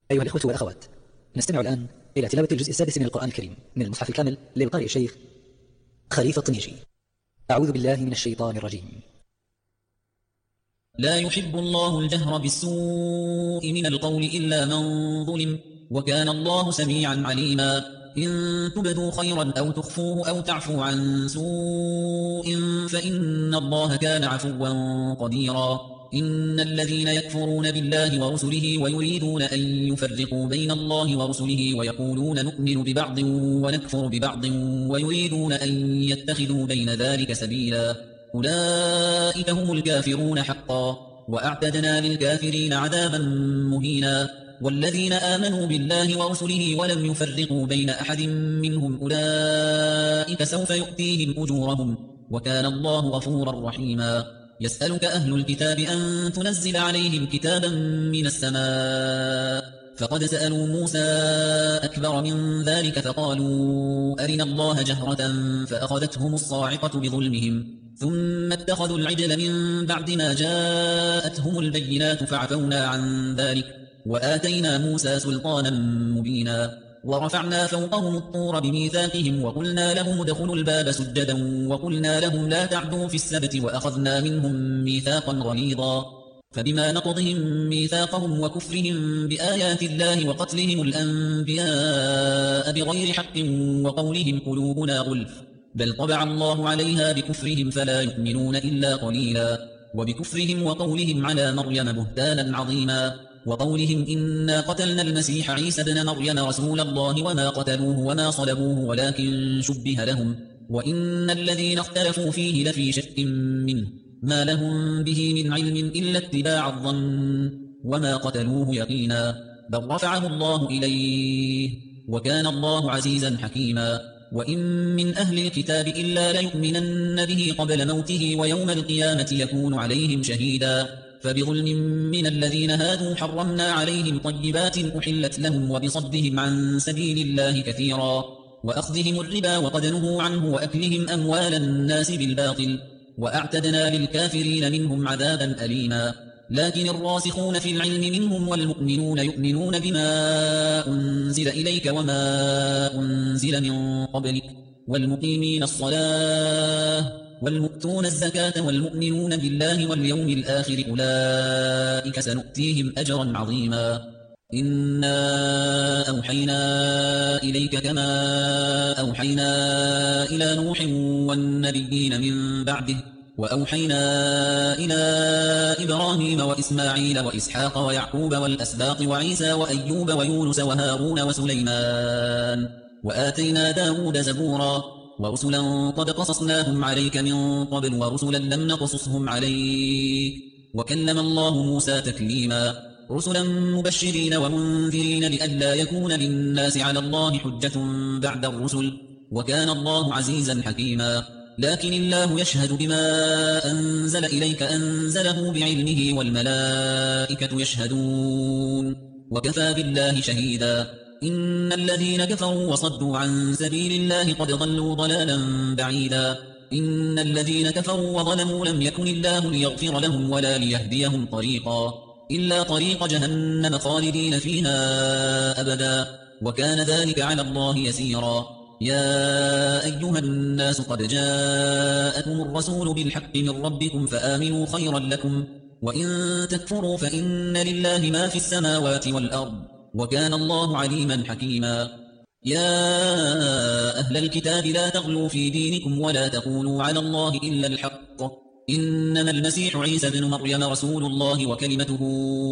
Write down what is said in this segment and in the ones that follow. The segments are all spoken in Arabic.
أيها الإخوة والأخوات، نستمع الآن إلى تلاوة الجزء السادس من القرآن الكريم من المصحف الكامل للقارئ الشيخ خليفة الطنيشي. أعوذ بالله من الشيطان الرجيم. لا يحب الله الجهر بالسوء من القول إلا من ظلم، وكان الله سميعا عليما. إن تبدوا خيرا أو تخفوه أو تعفو عن سوء فإن الله كان عفوا قديرا. إن الذين يكفرون بالله ورسله ويريدون أن يفرقوا بين الله ورسله ويقولون نؤمن ببعض ونكفر ببعض ويريدون أن يتخذوا بين ذلك سبيلا، أولئك هم الكافرون حقا، وأعتدنا للكافرين عذابا مهينا. والذين آمنوا بالله ورسله ولم يفرقوا بين أحد منهم أولئك سوف يؤتيهم أجورهم، وكان الله غفورا رحيما. يسألك أهل الكتاب أن تنزل عليهم كتابا من السماء، فقد سألوا موسى أكبر من ذلك فقالوا أرنا الله جهرة فأخذتهم الصاعقة بظلمهم، ثم اتخذوا العجل من بعد ما جاءتهم البينات فعفونا عن ذلك وآتينا موسى سلطانا مبينا. ورفعنا فوقهم الطور بميثاقهم وقلنا لهم ادخلوا الباب سجدا وقلنا لهم لا تعدوا في السبت وأخذنا منهم ميثاقا غليظا. فبما نقضهم ميثاقهم وكفرهم بآيات الله وقتلهم الأنبياء بغير حق وقولهم قلوبنا غلف، بل طبع الله عليها بكفرهم فلا يؤمنون إلا قليلا. وبكفرهم وقولهم على مريم بهتانا عظيما، وقولهم إنا قتلنا المسيح عيسى ابن مريم رسول الله وما قتلوه وما صلبوه ولكن شبه لهم، وإن الذين اختلفوا فيه لفي شك منه ما لهم به من علم إلا اتباع الظن وما قتلوه يقينا، بل رفعه الله إليه وكان الله عزيزا حكيما. وإن من أهل الكتاب إلا ليؤمنن به قبل موته ويوم القيامة يكون عليهم شهيدا. فبظلم من الذين هادوا حرمنا عليهم طيبات أحلت لهم وبصدهم عن سبيل الله كثيرا وأخذهم الربا وقد نهوا عنه وأكلهم أموال الناس بالباطل، وأعتدنا للكافرين منهم عذابا أليما. لكن الراسخون في العلم منهم والمؤمنون يؤمنون بما أنزل إليك وما أنزل من قبلك والمقيمين الصلاة والمؤتون الزكاة والمؤمنون بالله واليوم الآخر أولئك سنؤتيهم أجرا عظيما. إنا أوحينا إليك كما أوحينا إلى نوح والنبيين من بعده، وأوحينا إلى إبراهيم وإسماعيل وإسحاق ويعقوب والأسباط وعيسى وأيوب ويونس وهارون وسليمان، وآتينا داود زبورا. ورسلا قد قصصناهم عليك من قبل ورسلا لم نقصصهم عليك، وكلم الله موسى تكليما. رسلا مبشرين ومنذرين لئلا يكون للناس على الله حجة بعد الرسل، وكان الله عزيزا حكيما. لكن الله يشهد بما أنزل إليك أنزله بعلمه والملائكة يشهدون وكفى بالله شهيدا. إن الذين كفروا وصدوا عن سبيل الله قد ضلوا ضلالا بعيدا. إن الذين كفروا وظلموا لم يكن الله ليغفر لهم ولا ليهديهم طريقا إلا طريق جهنم خالدين فيها أبدا، وكان ذلك على الله يسيرا. يا أيها الناس قد جاءكم الرسول بالحق من ربكم فآمنوا خيرا لكم، وإن تكفروا فإن لله ما في السماوات والأرض، وكان الله عليما حكيما. يا أهل الكتاب لا تغلوا في دينكم ولا تقولوا على الله إلا الحق، إنما المسيح عيسى بن مريم رسول الله وكلمته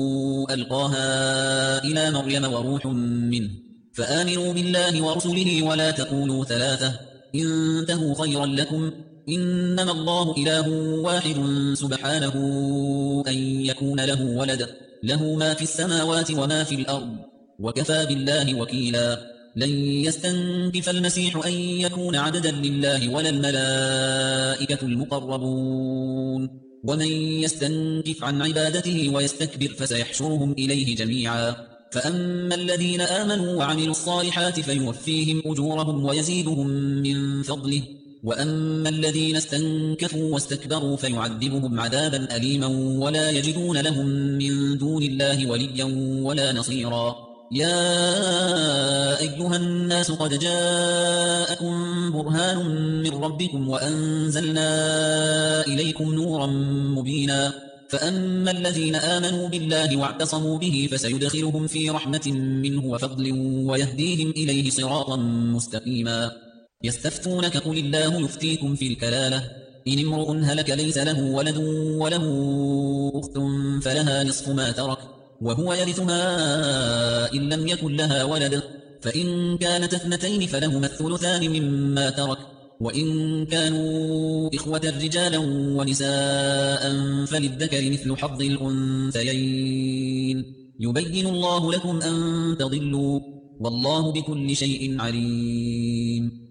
ألقاها إلى مريم وروح منه، فآمنوا بالله ورسله ولا تقولوا ثلاثة، انتهوا خيرا لكم، إنما الله إله واحد سبحانه أن يكون له ولد، له ما في السماوات وما في الأرض، وكفى بالله وكيلا. لن يستنكف المسيح أن يكون عبدا لله ولا الملائكة المقربون، ومن يستنكف عن عبادته ويستكبر فسيحشرهم إليه جميعا. فأما الذين آمنوا وعملوا الصالحات فيوفيهم أجورهم ويزيدهم من فضله، وأما الذين استنكفوا واستكبروا فيعذبهم عذابا أليما ولا يجدون لهم من دون الله وليا ولا نصيرا. يا أيها الناس قد جاءكم برهان من ربكم وأنزلنا إليكم نورا مبينا فأما الذين آمنوا بالله واعتصموا به فسيدخلهم في رحمة منه وفضل ويهديهم إليه صراطا مستقيما يستفتونك قل الله يفتيكم في الكلالة إن امرؤ هلك ليس له ولد وله أخت فلها نصف ما ترك وهو يرثها إن لم يكن لها ولد فإن كانت اثنتين فلهما الثلثان مما ترك وإن كانوا إخوة رجالا ونساء فللذكر مثل حظ الأنثيين يبين الله لكم أن تضلوا والله بكل شيء عليم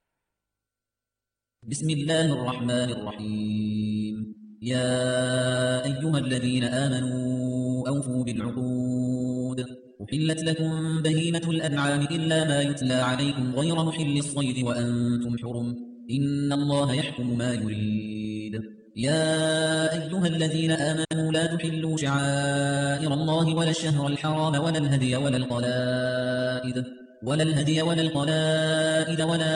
بسم الله الرحمن الرحيم يا أيها الذين آمنوا أوفوا بالعقود أحلت لكم بهيمة الأنعام إلا ما يتلى عليكم غير محل الصيد وأنتم حرم إن الله يحكم ما يريد يا أيها الذين آمنوا لا تحلوا شعائر الله ولا الشهر الحرام ولا الهدي ولا القلائد ولا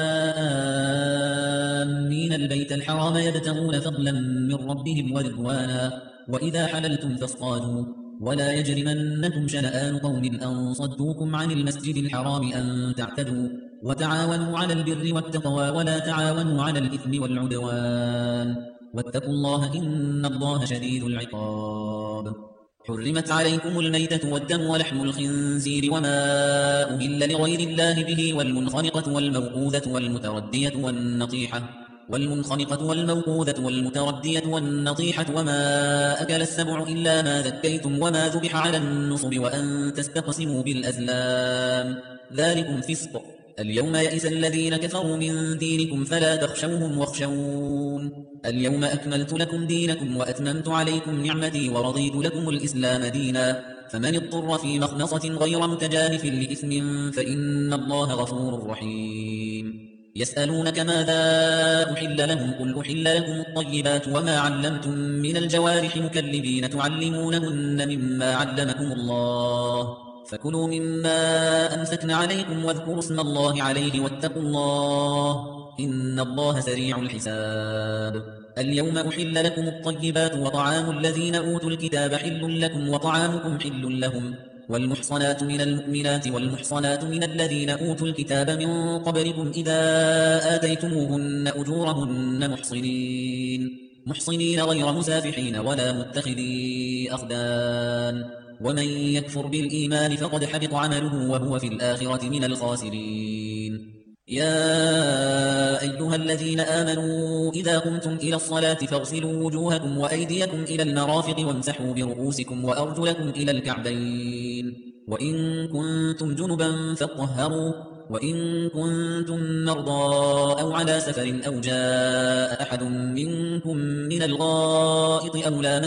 آمين البيت الحرام يبتغون فضلا من ربهم ورضوانا وإذا حللتم فاصطادوا ولا يجرمنكم شنآن قوم أن صدوكم عن المسجد الحرام أن تعتدوا وتعاونوا على البر والتقوى ولا تعاونوا على الإثم والعدوان واتقوا الله إن الله شديد العقاب حرمت عليكم الميتة والدم ولحم الخنزير وما أهل لغير الله به والمنخنقة والموقوذة والنطيحة وما أكل السبع إلا ما ذكيتم وما ذبح على النصب وأن تستقسموا بالأزلام ذلكم فسق اليوم يئس الذين كفروا من دينكم فلا تخشوهم واخشون اليوم أكملت لكم دينكم وأتممت عليكم نعمتي ورضيت لكم الإسلام دينا فمن اضطر في مخنصة غير متجانف لإثم فإن الله غفور رحيم يسألونك ماذا أحل لهم قل أحل لكم الطيبات وما علمتم من الجوارح مكلبين تعلمونهن مما علمكم الله فكلوا مما أمسكن عليكم واذكروا اسم الله عليه واتقوا الله إن الله سريع الحساب اليوم أحل لكم الطيبات وطعام الذين أوتوا الكتاب حل لكم وطعامكم حل لهم والمحصنات من المؤمنات والمحصنات من الذين أوتوا الكتاب من قبلكم إذا آتيتموهن أجورهن محصنين غير مسافحين ولا متخذي أخدان ومن يكفر بالإيمان فقد حبط عمله وهو في الآخرة من الخاسرين يا أيها الذين آمنوا إذا قمتم إلى الصلاة فاغسلوا وجوهكم وأيديكم إلى المرافق وامسحوا برؤوسكم وأرجلكم إلى الكعبين وإن كنتم جنبا فاطهروا وإن كنتم مرضى أو على سفر أو جاء أحد منكم من الغائط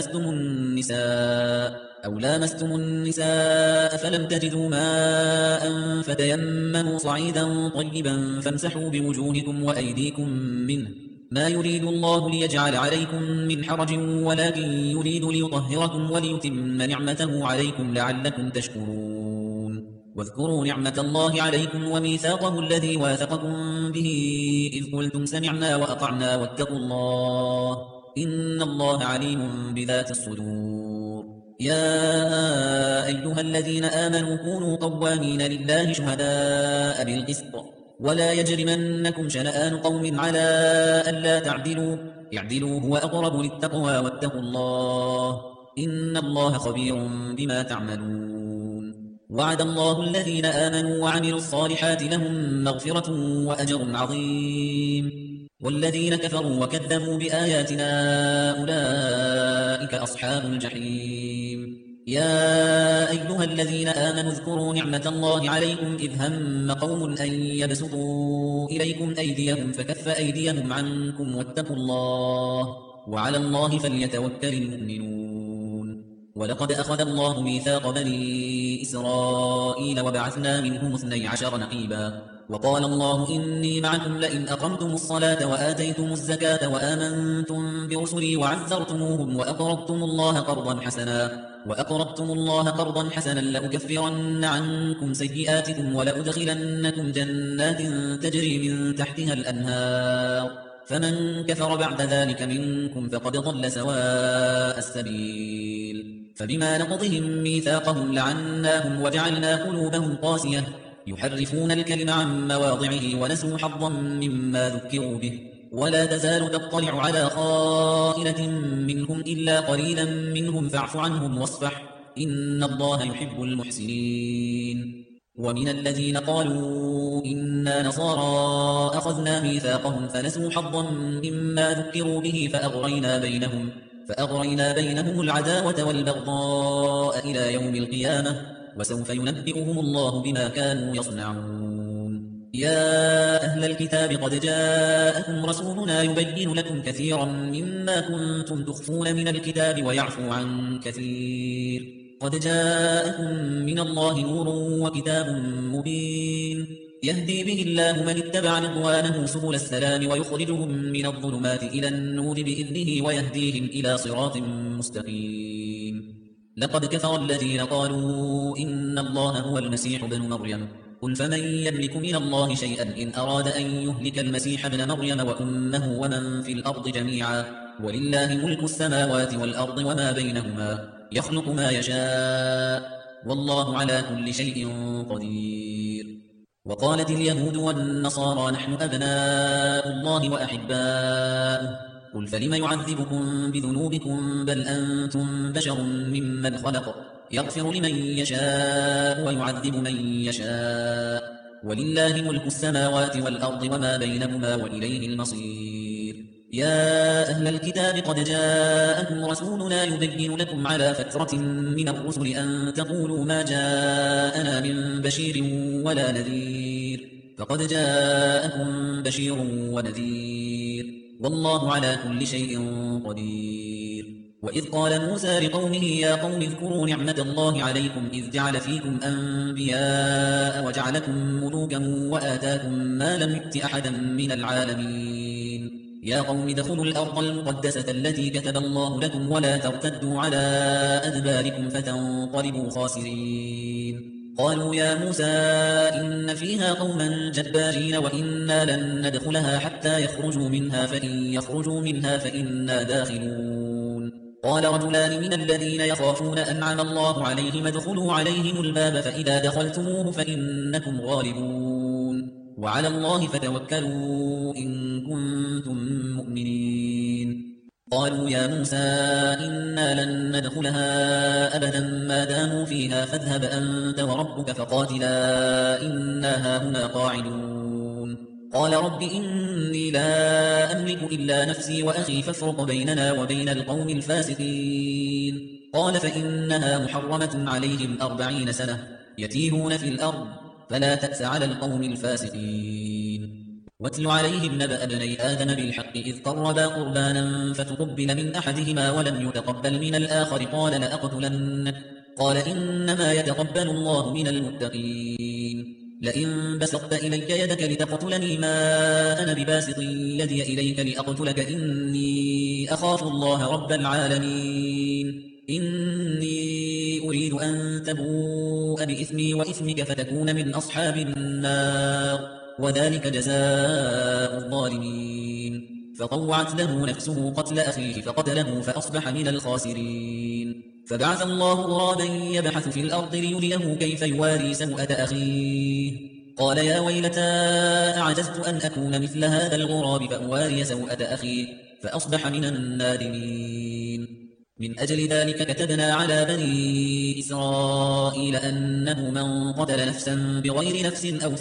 أو لامستم النساء فلم تجدوا ماء فتيمموا صعيدا طيبا فامسحوا بوجوهكم وأيديكم منه ما يريد الله ليجعل عليكم من حرج ولكن يريد ليطهركم وليتم نعمته عليكم لعلكم تشكرون واذكروا نعمة الله عليكم وميثاقه الذي واثقكم به إذ قلتم سمعنا وأطعنا واتقوا الله إن الله عليم بذات الصدور يا أيها الذين آمنوا كونوا قوامين لله شهداء بالقسط ولا يجرمنكم شنآن قوم على ألا اعدلوا هو أقرب للتقوى واتقوا الله إن الله خبير بما تعملون وعد الله الذين آمنوا وعملوا الصالحات لهم مغفرة وأجر عظيم والذين كفروا وكذبوا بآياتنا أولئك أصحاب الجحيم يا أيها الذين آمنوا اذكروا نعمة الله عليكم إذ هم قوم أن يبسطوا إليكم أيديهم فكف أيديهم عنكم واتقوا الله وعلى الله فليتوكل المؤمنون ولقد أخذ الله ميثاق بني إسرائيل وبعثنا منهم 12 نقيبا وقال الله إني معكم لئن أقمتم الصلاة وآتيتم الزكاة وآمنتم برسلي وعزرتموهم وأقرضتم الله قرضا حسنا وأقرضتم الله قرضا حسنا لأكفرن عنكم سيئاتكم ولأدخلنكم جنات تجري من تحتها الأنهار فمن كفر بعد ذلك منكم فقد ضل سواء السبيل فبما نقضهم ميثاقهم لعناهم وجعلنا قلوبهم قاسية يحرفون الكلم عن مواضعه ونسوا حظا مما ذكروا به ولا تزال تطلع على خائنة منهم إلا قليلا منهم فاعف عنهم واصفح إن الله يحب المحسنين ومن الذين قالوا إنا نصارى أخذنا ميثاقهم فنسوا حظا مما ذكروا به فأغرينا بينهم العداوة والبغضاء إلى يوم القيامة وسوف ينبئهم الله بما كانوا يصنعون يا أهل الكتاب قد جاءكم رسولنا يبين لكم كثيرا مما كنتم تخفون من الكتاب ويعفو عن كثير قد جاءكم من الله نور وكتاب مبين يهدي به الله من اتبع رضوانه سبل السلام ويخرجهم من الظلمات إلى النور بإذنه ويهديهم إلى صراط مستقيم لقد كفر الذين قالوا إن الله هو المسيح ابن مريم قل فمن يملك من الله شيئا إن أراد أن يهلك المسيح ابن مريم وأمه ومن في الأرض جميعا ولله ملك السماوات والأرض وما بينهما يخلق ما يشاء والله على كل شيء قدير وقالت اليهود والنصارى نحن أبناء الله وأحباؤه قل فلم يعذبكم بذنوبكم بل أنتم بشر ممن خلق يغفر لمن يشاء ويعذب من يشاء ولله ملك السماوات والأرض وما بينهما وإليه المصير يا أهل الكتاب قد جاءكم رسولنا يبين لكم على فترة من الرسل أن تقولوا ما جاءنا من بشير ولا نذير فقد جاءكم بشير ونذير والله على كل شيء قدير وإذ قال موسى لقومه يا قوم اذكروا نعمة الله عليكم إذ جعل فيكم أنبياء وجعلكم ملوكا وآتاكم ما لم يؤت أحدا من العالمين يا قوم ادخلوا الأرض المقدسة التي كتب الله لكم ولا ترتدوا على أدباركم فتنقلبوا خاسرين قالوا يا موسى إن فيها قوما جبارين وإنا لن ندخلها حتى يخرجوا منها فإن يخرجوا منها فإنا داخلون قال رجلان من الذين يخافون أنعم الله عليهم ادخلوا عليهم الباب فإذا دخلتموه فإنكم غالبون وعلى الله فتوكلوا إن كنتم مؤمنين قالوا يا موسى إنا لن ندخلها أبدا ما داموا فيها فاذهب أنت وربك فقاتلا إنا هاهنا قاعدون قال رب إني لا أملك إلا نفسي وأخي فافرق بيننا وبين القوم الفاسقين قال فإنها محرمة عليهم 40 سنة يتيهون في الأرض فلا تأس على القوم الفاسقين واتل عليهم نبأ ابني آدم بالحق إذ قربا قربانا فتقبل من أحدهما ولم يتقبل من الآخر قال لأقتلنك قال إنما يتقبل الله من المتقين لئن بسطت إليك يدك لتقتلني ما أنا بباسط يدي إليك لأقتلك إني أخاف الله رب العالمين إني أريد أن تبوء بإثمي وإثمك فتكون من أصحاب النار وذلك جزاء الظالمين فطوعت له نفسه قتل أخيه فقتله فأصبح من الخاسرين فبعث الله غرابا يبحث في الأرض ليريه كيف يواري سوءة أخيه قال يا ويلتى أعجزت أن أكون مثل هذا الغراب فأواري سوءة أخيه فأصبح من النادمين من أجل ذلك كتبنا على بني إسرائيل أنه من قتل نفسا بغير نفس أو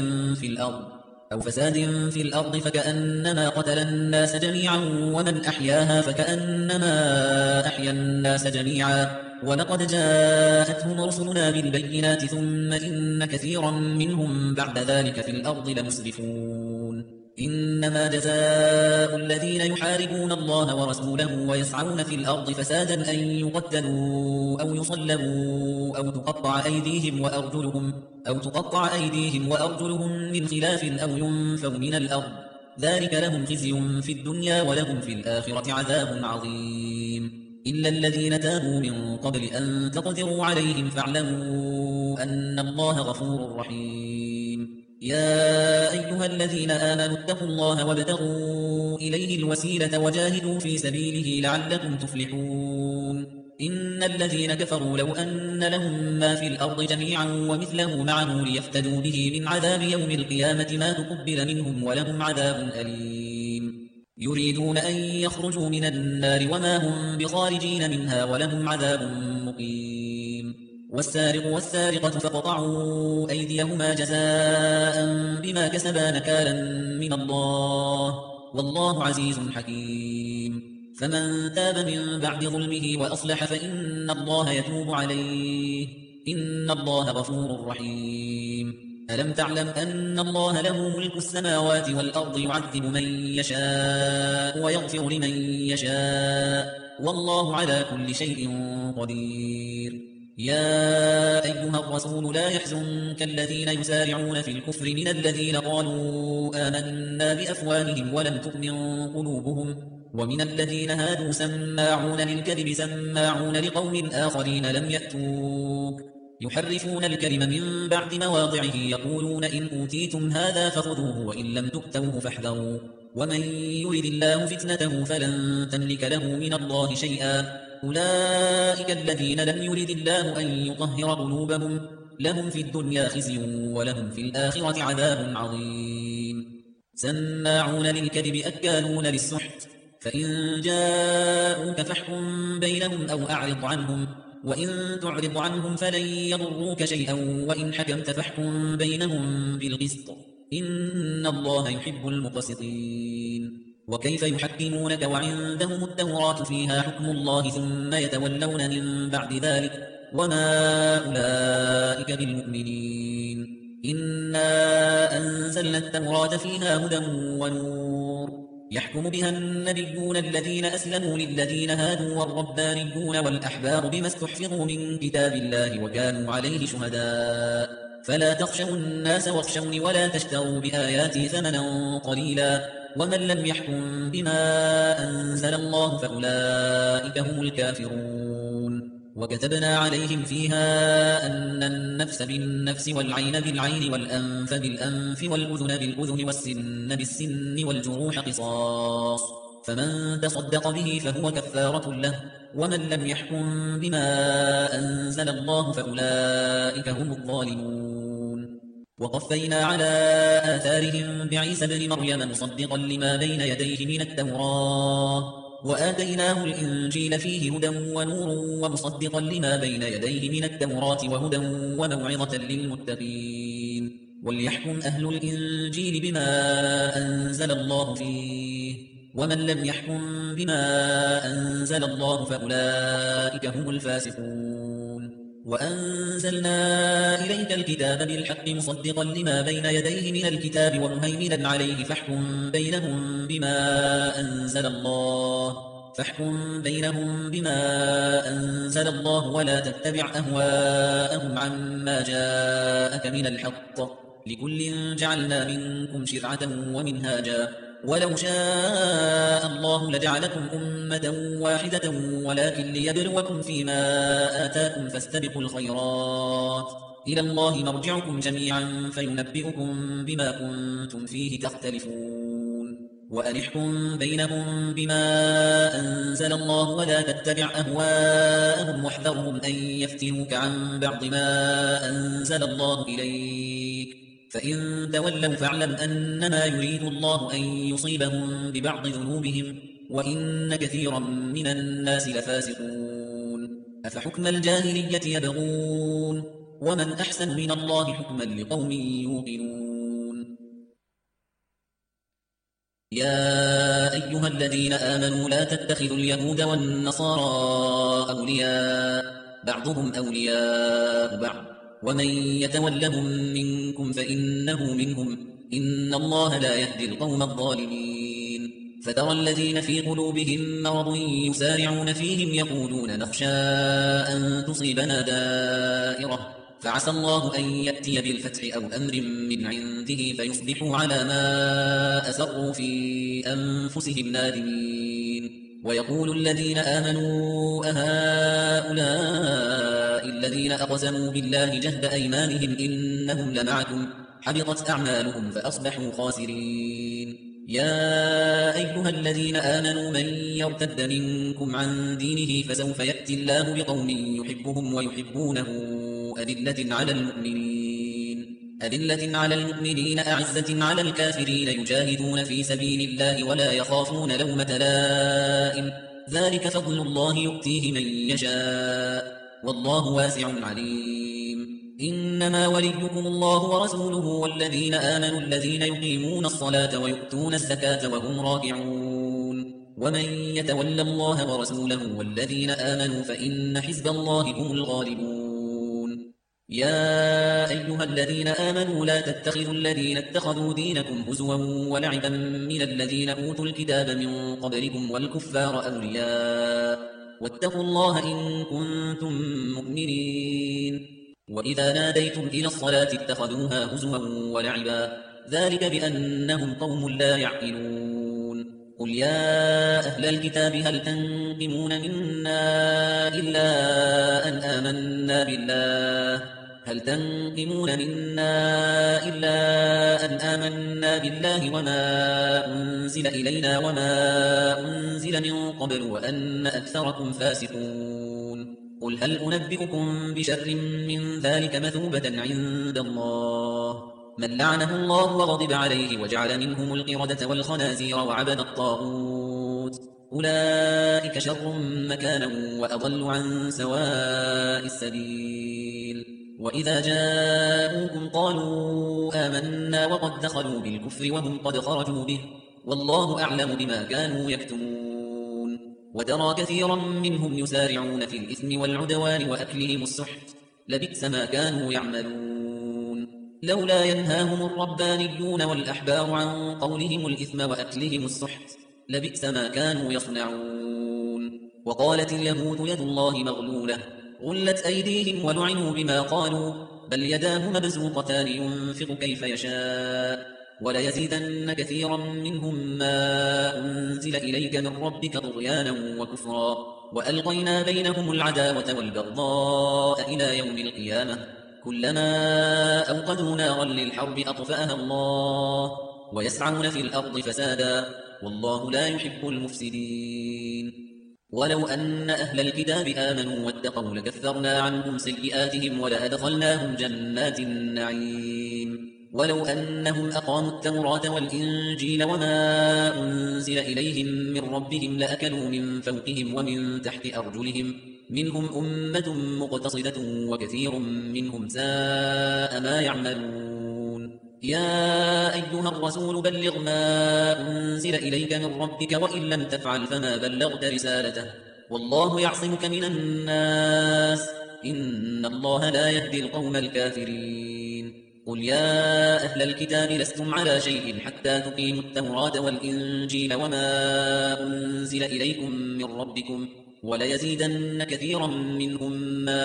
فساد في الأرض فكأنما قتل الناس جميعا ومن أحياها فكأنما أحيا الناس جميعا ولقد جاءتهم رسلنا بالبينات ثم إن كثيرا منهم بعد ذلك في الأرض لمسرفون إنما جزاء الذين يحاربون الله ورسوله ويسعون في الأرض فسادا أن يقتلوا أو يصلبوا أو تقطع أيديهم وأرجلهم من خلاف أو ينفوا من الأرض ذلك لهم خزي في الدنيا ولهم في الآخرة عذاب عظيم إلا الذين تابوا من قبل أن تقدروا عليهم فاعلموا أن الله غفور رحيم. يا أيها الذين آمنوا اتقوا الله وابتغوا إليه الوسيلة وجاهدوا في سبيله لعلكم تفلحون. إن الذين كفروا لو أن لهم ما في الأرض جميعا ومثله معه ليفتدوا به من عذاب يوم القيامة ما تقبل منهم ولهم عذاب أليم. يريدون أن يخرجوا من النار وما هم بخارجين منها ولهم عذاب مقيم. والسارق والسارقة فاقطعوا أيديهما جزاء بما كسبا نكالا من الله والله عزيز حكيم. فمن تاب من بعد ظلمه وأصلح فإن الله يتوب عليه إن الله غفور رحيم. ألم تعلم أن الله له ملك السماوات والأرض يعذب من يشاء ويغفر لمن يشاء والله على كل شيء قدير. يا أيها الرسول لا يحزنك الذين يسارعون في الكفر من الذين قالوا آمنا بأفواههم ولم تؤمن قلوبهم ومن الذين هادوا سماعون للكذب سماعون لقوم آخرين لم يأتوك يحرفون الكلم من بعد مواضعه يقولون إن أوتيتم هذا فخذوه وإن لم تؤتوه فاحذروا ومن يرد الله فتنته فلن تملك له من الله شيئا أولئك الذين لم يرد الله أن يطهر قلوبهم لهم في الدنيا خزي ولهم في الآخرة عذاب عظيم. سماعون للكذب أكالون للسحت فإن جاءوك فاحكم بينهم أو أعرض عنهم وإن تعرض عنهم فلن يضروك شيئا وإن حكمت فاحكم بينهم بالقسط إن الله يحب المقسطين. وكيف يحكمونك وعندهم التوراة فيها حكم الله ثم يتولون من بعد ذلك وما أولئك بالمؤمنين. إنا أنزلنا التوراة فيها هدى ونور يحكم بها النبيون الذين أسلموا للذين هادوا والربانيون والأحبار بما استحفظوا من كتاب الله وكانوا عليه شهداء فلا تخشوا الناس واخشوني ولا تشتروا بآياتي ثمنا قليلا ومن لم يحكم بما أنزل الله فأولئك هم الكافرون. وكتبنا عليهم فيها أن النفس بالنفس والعين بالعين والأنف بالأنف والأذن بالأذن والسن بالسن والجروح قصاص فمن تصدق به فهو كفارة له ومن لم يحكم بما أنزل الله فأولئك هم الظالمون. وقفينا على آثارهم بعيسى ابن مريم مصدقا لما بين يديه من التوراة وآتيناه الإنجيل فيه هدى ونور ومصدقا لما بين يديه من التوراة وهدى وموعظة للمتقين. وليحكم أهل الإنجيل بما أنزل الله فيه ومن لم يحكم بما أنزل الله فأولئك هم الفاسقون. وأنزلنا إليك الكتاب بالحق مصدقا لما بين يديه من الكتاب ومهيمنا عليه فاحكم بينهم بما أنزل الله ولا تتبع أهواءهم عما جاءك من الحق لكل جعلنا منكم شرعة ومنهاجا ولو شاء الله لجعلكم أمة واحدة ولكن ليبلوكم فيما آتاكم فاستبقوا الخيرات إلى الله مرجعكم جميعا فينبئكم بما كنتم فيه تختلفون. وأن احكم بينهم بما أنزل الله ولا تتبع أهواءهم واحذرهم أن يفتنوك عن بعض ما أنزل الله إليك فإن تولوا فاعلم أنما يريد الله أن يصيبهم ببعض ذنوبهم وإن كثيرا من الناس لفاسقون. أفحكم الجاهلية يبغون ومن أحسن من الله حكما لقوم يوقنون. يا أيها الذين آمنوا لا تتخذوا اليهود والنصارى أولياء بعضهم أولياء بعض ومن يتولهم منكم فإنه منهم إن الله لا يهدي القوم الظالمين. فترى الذين في قلوبهم مرض يسارعون فيهم يقولون نخشى أن تصيبنا دائرة فعسى الله أن يأتي بالفتح أو أمر من عنده فيصبحوا على ما أسروا في أنفسهم نادمين. ويقول الذين آمنوا أهؤلاء الذين أقسموا بالله جهد أيمانهم إنهم لمعكم حبطت أعمالهم فأصبحوا خاسرين. يا أيها الذين آمنوا من يرتد منكم عن دينه فسوف يأتي الله بقوم يحبهم ويحبونه أذلة على المؤمنين أعزة على الكافرين يجاهدون في سبيل الله ولا يخافون لومة لائم ذلك فضل الله يؤتيه من يشاء والله واسع عليم. إنما وليكم الله ورسوله والذين آمنوا الذين يقيمون الصلاة ويؤتون الزكاة وهم راكعون ومن يتول الله ورسوله والذين آمنوا فإن حزب الله هم الغالبون. يا أيها الذين آمنوا لا تتخذوا الذين اتخذوا دينكم هزوا ولعبا من الذين أوتوا الكتاب من قبلكم والكفار أولياء واتقوا الله إن كنتم مؤمنين. وإذا ناديتم إلى الصلاة اتخذوها هزوا ولعبا ذلك بأنهم قوم لا يعقلون. قل يا أهل الكتاب هل تنقمون منا إلا أن آمنا بالله وما أنزل إلينا وما أنزل من قبل وأن أكثركم فاسقون. قل هل أنبئكم بشر من ذلك مثوبة عند الله من لعنه الله وغضب عليه وجعل منهم القردة والخنازير وعبد الطاغوت أولئك شر مكانا وأضل عن سواء السبيل. وإذا جاءوكم قالوا آمنا وقد دخلوا بالكفر وهم قد خرجوا به والله أعلم بما كانوا يكتمون. وترى كثيرا منهم يسارعون في الإثم والعدوان وأكلهم السحت لبئس ما كانوا يعملون. لولا ينهاهم الربانيون والأحبار عن قولهم الإثم وأكلهم السحت لبئس ما كانوا يصنعون. وقالت اليهود يد الله مغلولة غلت أيديهم ولعنوا بما قالوا بل يداه مبسوطتان ينفق كيف يشاء وليزيدن كثيرا منهم ما أنزل إليك من ربك طغيانا وكفرا وألقينا بينهم العداوة والبغضاء إلى يوم القيامة كلما أوقدوا نارا للحرب أطفأها الله ويسعون في الأرض فسادا والله لا يحب المفسدين. ولو أن أهل الكتاب آمنوا واتقوا لكفرنا عنهم سيئاتهم ولأدخلناهم جنات النعيم. ولو أنهم أقاموا التوراة والإنجيل وما أنزل إليهم من ربهم لأكلوا من فوقهم ومن تحت أرجلهم منهم أمة مقتصدة وكثير منهم ساء ما يعملون. يا أيها الرسول بلغ ما أنزل إليك من ربك وإن لم تفعل فما بلغت رسالته والله يعصمك من الناس إن الله لا يهدي القوم الكافرين. قل يا أهل الكتاب لستم على شيء حتى تقيموا التوراة والإنجيل وما أنزل إليكم من ربكم وليزيدن كثيرا منهم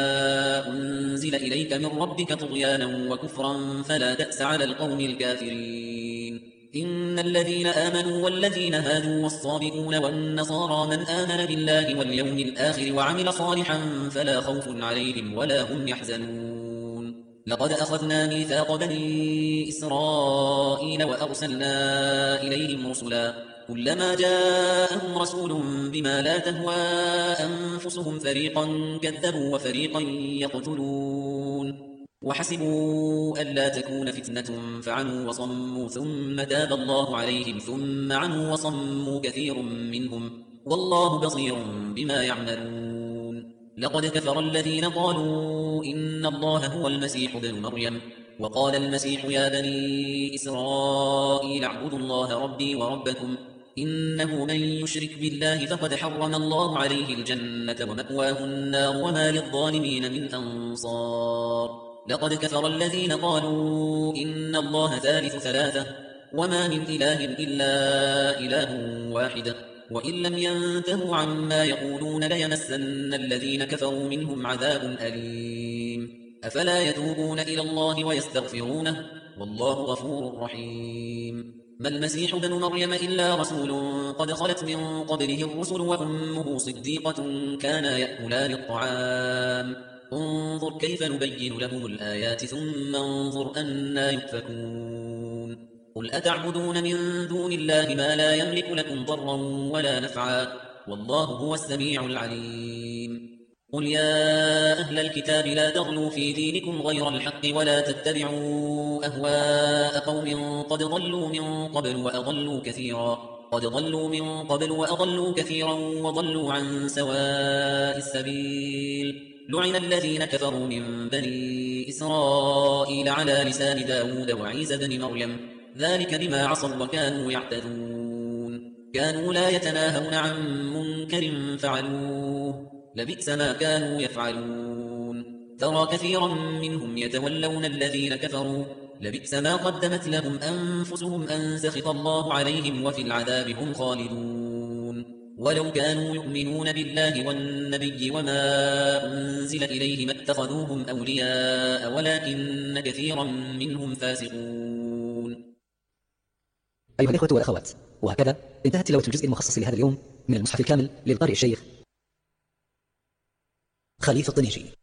ما أنزل إليك من ربك طغيانا وكفرا فلا تأس على القوم الكافرين. إن الذين آمنوا والذين هادوا والصابئون والنصارى من آمن بالله واليوم الآخر وعمل صالحا فلا خوف عليهم ولا هم يحزنون. لقد أخذنا ميثاق بني إسرائيل وأرسلنا إليهم رسلا كلما جاءهم رسول بما لا تهوى أنفسهم فريقا كذبوا وفريقا يقتلون وحسبوا ألا تكون فتنة فعموا وصموا ثم تاب الله عليهم ثم عموا وصموا كثير منهم والله بصير بما يعملون. لقد كفر الذين قالوا إن الله هو المسيح ابن مريم وقال المسيح يا بني إسرائيل اعبدوا الله ربي وربكم إنه من يشرك بالله فقد حرم الله عليه الجنة ومأواه النار وما للظالمين من أنصار. لقد كفر الذين قالوا إن الله ثالث ثلاثة وما من إله إلا إله واحد وإن لم ينتهوا عما يقولون ليمسن الذين كفروا منهم عذاب أليم. أفلا يتوبون إلى الله ويستغفرونه والله غفور رحيم. ما المسيح ابن مريم إلا رسول قد خلت من قبله الرسل وأمه صديقة كانا يأكلان الطعام انظر كيف نبين لهم الآيات ثم انظر أنا يؤفكون قل أتعبدون من دون الله ما لا يملك لكم ضرا ولا نفعا والله هو السميع العليم قل يا أهل الكتاب لا تغلوا في دينكم غير الحق ولا تتبعوا أهواء قوم قد ضلوا من قبل وأضلوا كثيرا وضلوا عن سواء السبيل لعن الذين كفروا من بني إسرائيل على لسان داود وعيسى بن مريم ذلك بما عصوا وكانوا يعتدون كانوا لا يتناهون عن منكر فعلوه لبئس ما كانوا يفعلون ترى كثيرا منهم يتولون الذين كفروا لبئس ما قدمت لهم أنفسهم أن سخط الله عليهم وفي العذاب هم خالدون ولو كانوا يؤمنون بالله والنبي وما أنزل إليه ما اتخذوهم أولياء ولكن كثيرا منهم فاسقون. أيها الإخوة والأخوات، وهكذا انتهت تلاوة الجزء المخصص لهذا اليوم من المصحف الكامل للقارئ الشيخ خليفة الطنيجي.